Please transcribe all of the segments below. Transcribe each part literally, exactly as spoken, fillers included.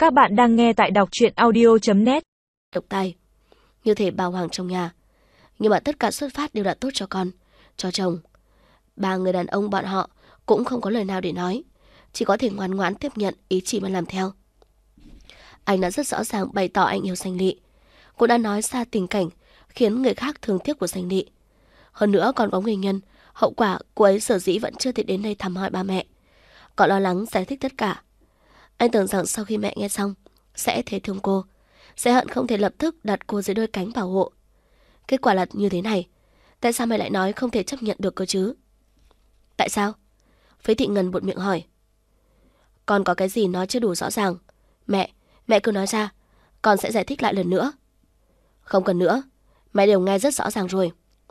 Các bạn đang nghe tại đọc truyện audio chấm net. Độc tài, như thể bào hoàng trong nhà. Nhưng mà tất cả xuất phát đều là tốt cho con, cho chồng. Ba người đàn ông bọn họ cũng không có lời nào để nói, chỉ có thể ngoan ngoãn tiếp nhận ý chỉ mà làm theo. Anh đã rất rõ ràng bày tỏ anh yêu Sanh Lị, cũng đã nói ra tình cảnh khiến người khác thương tiếc của Sanh Lị. Hơn nữa còn có nguyên nhân, hậu quả cô ấy sở dĩ vẫn chưa thể đến đây thăm hỏi ba mẹ. Cậu lo lắng giải thích tất cả. Anh tưởng rằng sau khi mẹ nghe xong sẽ thấy thương cô, sẽ hận không thể lập tức đặt cô dưới đôi cánh bảo hộ. Kết quả là như thế này. Tại sao mẹ lại nói không thể chấp nhận được cơ chứ? Tại sao? Phế Thị Ngân buột miệng hỏi. Con có cái gì nói chưa đủ rõ ràng. Mẹ, mẹ cứ nói ra, con sẽ giải thích lại lần nữa. Không cần nữa, mẹ đều nghe rất rõ ràng rồi.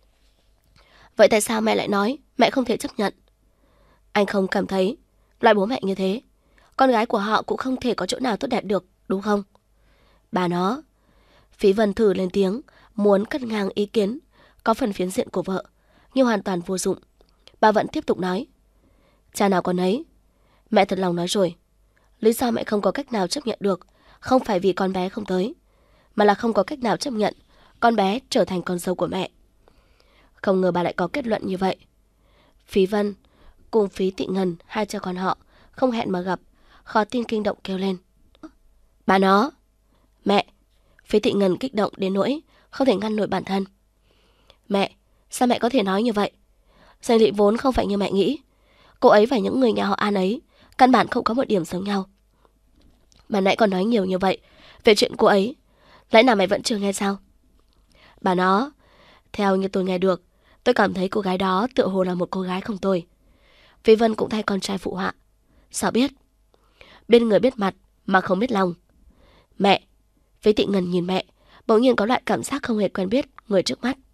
Vậy tại sao mẹ lại nói mẹ không thể chấp nhận? Anh không cảm thấy loại bố mẹ như thế, con gái của họ cũng không thể có chỗ nào tốt đẹp được, đúng không? Bà nó. Phí Vân thử lên tiếng, muốn cắt ngang ý kiến có phần phiến diện của vợ, nhưng hoàn toàn vô dụng. Bà vẫn tiếp tục nói. Cha nào con ấy. Mẹ thật lòng nói rồi. Lý do mẹ không có cách nào chấp nhận được không phải vì con bé không tới, mà là không có cách nào chấp nhận con bé trở thành con dâu của mẹ. Không ngờ bà lại có kết luận như vậy. Phí Vân cùng Phí Thị Ngân, hai cha con họ không hẹn mà gặp, khó tin kinh động kêu lên. Bà nó. Mẹ. Phí Thị Ngân kích động đến nỗi không thể ngăn nổi bản thân. Mẹ, sao mẹ có thể nói như vậy? Sanh Lị vốn không phải như mẹ nghĩ. Cô ấy và những người nhà họ An ấy căn bản không có một điểm giống nhau. Mà nãy còn nói nhiều như vậy về chuyện cô ấy, lẽ nào mẹ vẫn chưa nghe sao? Bà nó, theo như tôi nghe được, tôi cảm thấy cô gái đó tựa hồ là một cô gái không tồi. Phí Vân cũng thay con trai phụ họa. Sao biết? Bên người biết mặt mà không biết lòng. Mẹ. Phí Thị Ngân nhìn mẹ, bỗng nhiên có loại cảm giác không hề quen biết người trước mắt.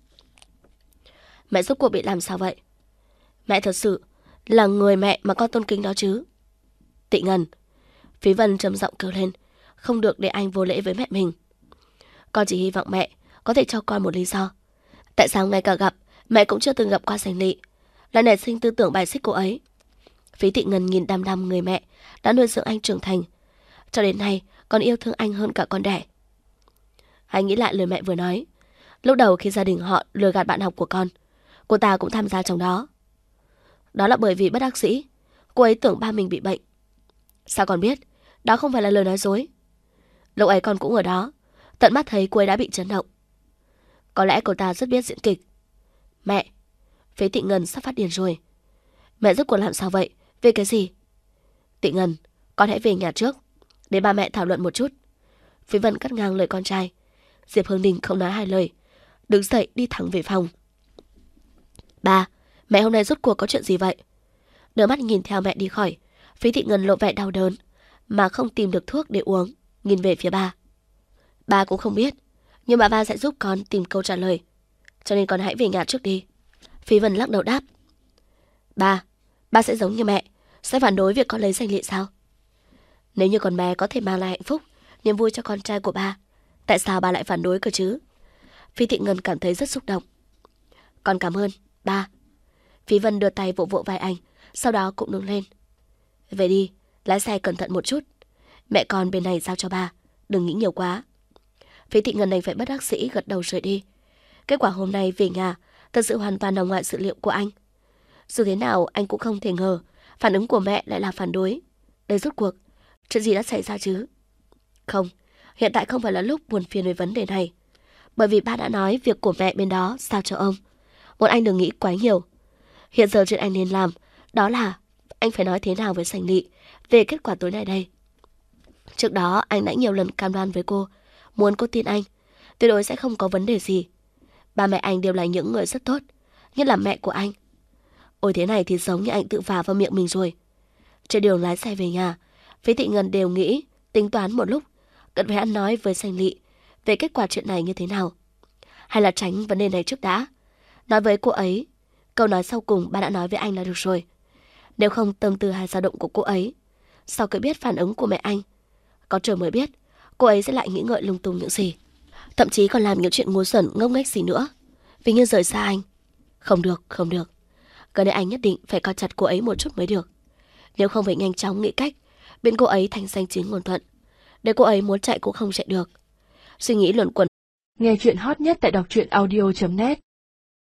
Mẹ rốt cuộc bị làm sao vậy? Mẹ thật sự là người mẹ mà con tôn kính đó chứ? Thị Ngân. Phí Vân trầm giọng kêu lên, không được để anh vô lễ với mẹ mình. Con chỉ hy vọng mẹ có thể cho con một lý do. Tại sao ngay cả gặp mẹ cũng chưa từng gặp qua Sanh Lị, lại nảy sinh tư tưởng bài xích cô ấy? Phí Thị Ngân nhìn đăm đăm người mẹ đã nuôi dưỡng anh trưởng thành, cho đến nay còn yêu thương anh hơn cả con đẻ. Anh nghĩ lại lời mẹ vừa nói. Lúc đầu khi gia đình họ lừa gạt bạn học của con, cô ta cũng tham gia trong đó. Đó là bởi vì bất đắc dĩ, cô ấy tưởng ba mình bị bệnh. Sao con biết? Đó không phải là lời nói dối. Lúc ấy con cũng ở đó, tận mắt thấy cô ấy đã bị chấn động. Có lẽ cô ta rất biết diễn kịch. Mẹ. Phế Thị Ngân sắp phát điên rồi. Mẹ rốt cuộc làm sao vậy? Về cái gì? Thị Ngân, con hãy về nhà trước, để ba mẹ thảo luận một chút. Phí Vân cắt ngang lời con trai. Diệp Hương Đình không nói hai lời, đứng dậy đi thẳng về phòng. Ba, mẹ hôm nay rốt cuộc có chuyện gì vậy? Đưa mắt nhìn theo mẹ đi khỏi, Phí Thị Ngân lộ vẻ đau đớn, mà không tìm được thuốc để uống, nhìn về phía ba. Ba cũng không biết, nhưng mà ba sẽ giúp con tìm câu trả lời, cho nên con hãy về nhà trước đi. Phí Vân lắc đầu đáp. Ba, ba sẽ giống như mẹ, sẽ phản đối việc con lấy Sanh Lị sao? Nếu như con bé có thể mang lại hạnh phúc, niềm vui cho con trai của ba, tại sao ba lại phản đối cơ chứ? Phí Thị Ngân cảm thấy rất xúc động. Con cảm ơn, ba. Phí Vân đưa tay vỗ vỗ vai anh, sau đó cũng đứng lên. Về đi, lái xe cẩn thận một chút. Mẹ con bên này giao cho ba, đừng nghĩ nhiều quá. Phí Thị Ngân đành phải bất đắc dĩ gật đầu rời đi. Kết quả hôm nay về nhà thật sự hoàn toàn nằm ngoài dự liệu của anh. Dù thế nào anh cũng không thể ngờ phản ứng của mẹ lại là phản đối. Đây rốt cuộc chuyện gì đã xảy ra chứ? Không, hiện tại không phải là lúc buồn phiền về vấn đề này, bởi vì ba đã nói việc của mẹ bên đó giao cho ông. Muốn anh đừng nghĩ quá nhiều. Hiện giờ chuyện anh nên làm đó là anh phải nói thế nào với Sanh Lị về kết quả tối nay đây. Trước đó anh đã nhiều lần cam đoan với cô, muốn cô tin anh, tuyệt đối sẽ không có vấn đề gì. Ba mẹ anh đều là những người rất tốt, nhất là mẹ của anh. Ôi thế này thì giống như anh tự phá vào miệng mình rồi. Trên đường lái xe về nhà, Phí Thị Ngân đều nghĩ, tính toán một lúc, cần phải ăn nói với Sanh Lị về kết quả chuyện này như thế nào, hay là tránh vấn đề này trước đã. Nói với cô ấy, câu nói sau cùng ba đã nói với anh là được rồi. Nếu không tâm tư hay dao động của cô ấy, sau khi biết phản ứng của mẹ anh, có trời mới biết cô ấy sẽ lại nghĩ ngợi lung tung những gì, thậm chí còn làm những chuyện ngu xuẩn ngốc nghếch gì nữa, vì như rời xa anh. Không được, không được. Gần đây anh nhất định phải co chặt cô ấy một chút mới được. Nếu không phải nhanh chóng nghĩ cách biến cô ấy thành danh chính ngôn thuận, để cô ấy muốn chạy cũng không chạy được. Suy nghĩ luẩn quẩn. Nghe chuyện hot nhất tại đọc truyện audio chấm net.